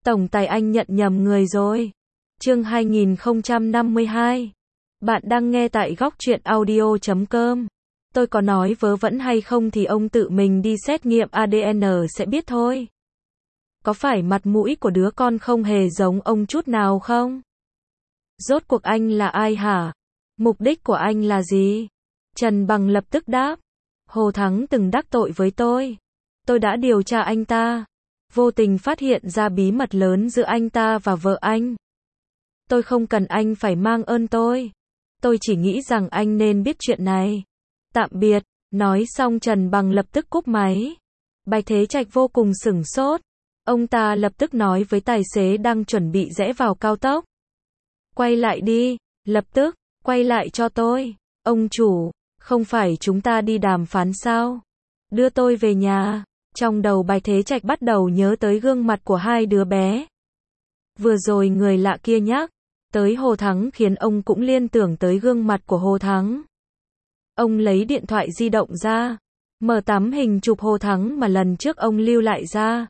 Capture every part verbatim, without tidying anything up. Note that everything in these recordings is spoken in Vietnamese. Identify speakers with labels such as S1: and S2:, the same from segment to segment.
S1: Tổng tài anh nhận nhầm người rồi. Chương hai nghìn không trăm năm mươi hai. Bạn đang nghe tại góc truyện audio chấm com. Tôi có nói vớ vẩn hay không thì ông tự mình đi xét nghiệm a đê en sẽ biết thôi. Có phải mặt mũi của đứa con không hề giống ông chút nào không? Rốt cuộc anh là ai hả? Mục đích của anh là gì? Trần Bằng lập tức đáp. Hồ Thắng từng đắc tội với tôi. Tôi đã điều tra anh ta. Vô tình phát hiện ra bí mật lớn giữa anh ta và vợ anh. Tôi không cần anh phải mang ơn tôi. Tôi chỉ nghĩ rằng anh nên biết chuyện này. Tạm biệt. Nói xong Trần Bằng lập tức cúp máy. Bạch Thế Trạch vô cùng sửng sốt. Ông ta lập tức nói với tài xế đang chuẩn bị rẽ vào cao tốc. Quay lại đi. Lập tức. Quay lại cho tôi. Ông chủ. Không phải chúng ta đi đàm phán sao? Đưa tôi về nhà. Trong đầu Bạch Thế Trạch bắt đầu nhớ tới gương mặt của hai đứa bé. Vừa rồi người lạ kia nhắc tới Hồ Thắng khiến ông cũng liên tưởng tới gương mặt của Hồ Thắng. Ông lấy điện thoại di động ra, mở tấm hình chụp Hồ Thắng mà lần trước ông lưu lại ra.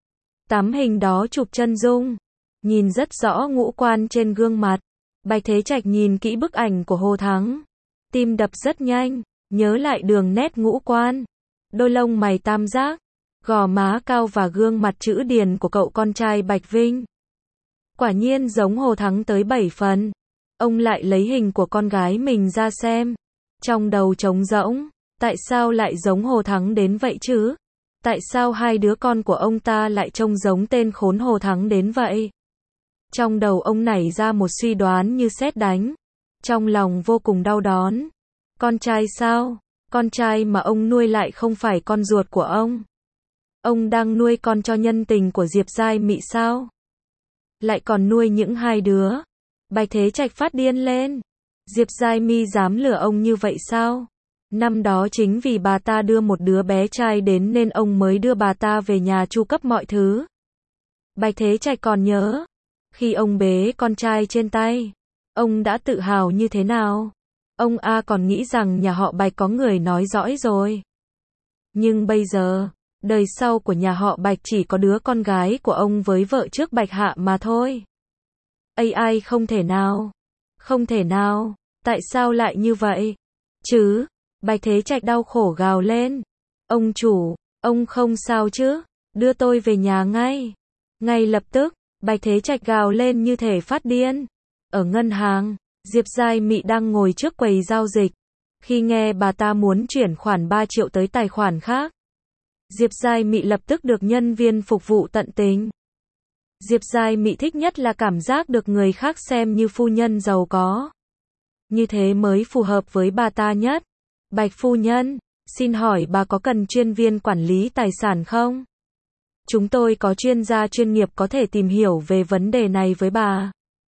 S1: Tấm hình đó chụp chân dung, nhìn rất rõ ngũ quan trên gương mặt. Bạch Thế Trạch nhìn kỹ bức ảnh của Hồ Thắng, tim đập rất nhanh, nhớ lại đường nét ngũ quan, đôi lông mày tam giác, gò má cao và gương mặt chữ điền của cậu con trai Bạch Vinh. Quả nhiên giống Hồ Thắng tới bảy phần. Ông lại lấy hình của con gái mình ra xem. Trong đầu trống rỗng, tại sao lại giống Hồ Thắng đến vậy chứ? Tại sao hai đứa con của ông ta lại trông giống tên khốn Hồ Thắng đến vậy? Trong đầu ông nảy ra một suy đoán như sét đánh. Trong lòng vô cùng đau đớn. Con trai sao? Con trai mà ông nuôi lại không phải con ruột của ông. Ông đang nuôi con cho nhân tình của Diệp Giai Mị sao? Lại còn nuôi những hai đứa. Bạch Thế Trạch phát điên lên. Diệp Giai Mi dám lừa ông như vậy sao? Năm đó chính vì bà ta đưa một đứa bé trai đến nên ông mới đưa bà ta về nhà chu cấp mọi thứ. Bạch Thế Trạch còn nhớ, khi ông bế con trai trên tay, ông đã tự hào như thế nào? Ông A còn nghĩ rằng nhà họ Bạch có người nói dõi rồi. Nhưng bây giờ, đời sau của nhà họ Bạch chỉ có đứa con gái của ông với vợ trước Bạch Hạ mà thôi. a i không thể nào. Không thể nào. Tại sao lại như vậy? Chứ. Bạch Thế Trạch đau khổ gào lên. Ông chủ, ông không sao chứ? Đưa tôi về nhà ngay. Ngay lập tức, Bạch Thế Trạch gào lên như thể phát điên. Ở ngân hàng, Diệp Giai Mị đang ngồi trước quầy giao dịch. Khi nghe bà ta muốn chuyển khoản ba triệu tới tài khoản khác, Diệp Giai Mị lập tức được nhân viên phục vụ tận tình. Diệp Giai Mị thích nhất là cảm giác được người khác xem như phu nhân giàu có. Như thế mới phù hợp với bà ta nhất. Bạch phu nhân, xin hỏi bà có cần chuyên viên quản lý tài sản không? Chúng tôi có chuyên gia chuyên nghiệp có thể tìm hiểu về vấn đề này với bà.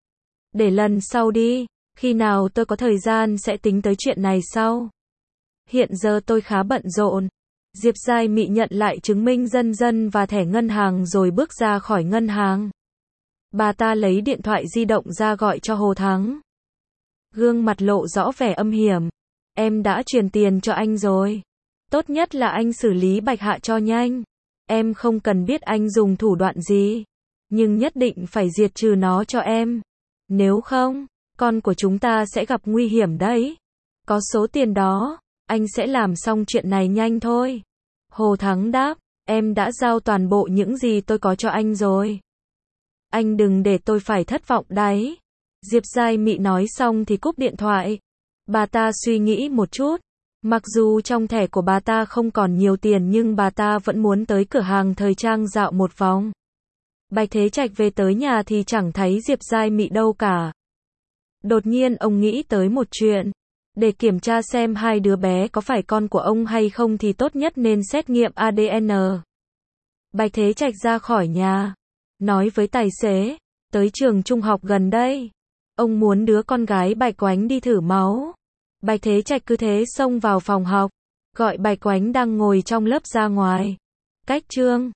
S1: Để lần sau đi, khi nào tôi có thời gian sẽ tính tới chuyện này sau. Hiện giờ tôi khá bận rộn. Diệp Giai Mị nhận lại chứng minh nhân dân và thẻ ngân hàng rồi bước ra khỏi ngân hàng. Bà ta lấy điện thoại di động ra gọi cho Hồ Thắng. Gương mặt lộ rõ vẻ âm hiểm. Em đã truyền tiền cho anh rồi. Tốt nhất là anh xử lý Bạch Hạ cho nhanh. Em không cần biết anh dùng thủ đoạn gì. Nhưng nhất định phải diệt trừ nó cho em. Nếu không, con của chúng ta sẽ gặp nguy hiểm đấy. Có số tiền đó, anh sẽ làm xong chuyện này nhanh thôi. Hồ Thắng đáp, em đã giao toàn bộ những gì tôi có cho anh rồi. Anh đừng để tôi phải thất vọng đấy. Diệp Giai Mị nói xong thì cúp điện thoại. Bà ta suy nghĩ một chút. Mặc dù trong thẻ của bà ta không còn nhiều tiền nhưng bà ta vẫn muốn tới cửa hàng thời trang dạo một vòng. Bạch Thế Trạch về tới nhà thì chẳng thấy Diệp Giai Mị đâu cả. Đột nhiên ông nghĩ tới một chuyện. Để kiểm tra xem hai đứa bé có phải con của ông hay không thì tốt nhất nên xét nghiệm a đê en. Bạch Thế Trạch ra khỏi nhà, nói với tài xế, tới trường trung học gần đây. Ông muốn đứa con gái Bạch Oánh đi thử máu. Bạch Thế Trạch cứ thế xông vào phòng học, gọi Bạch Oánh đang ngồi trong lớp ra ngoài. Cách chương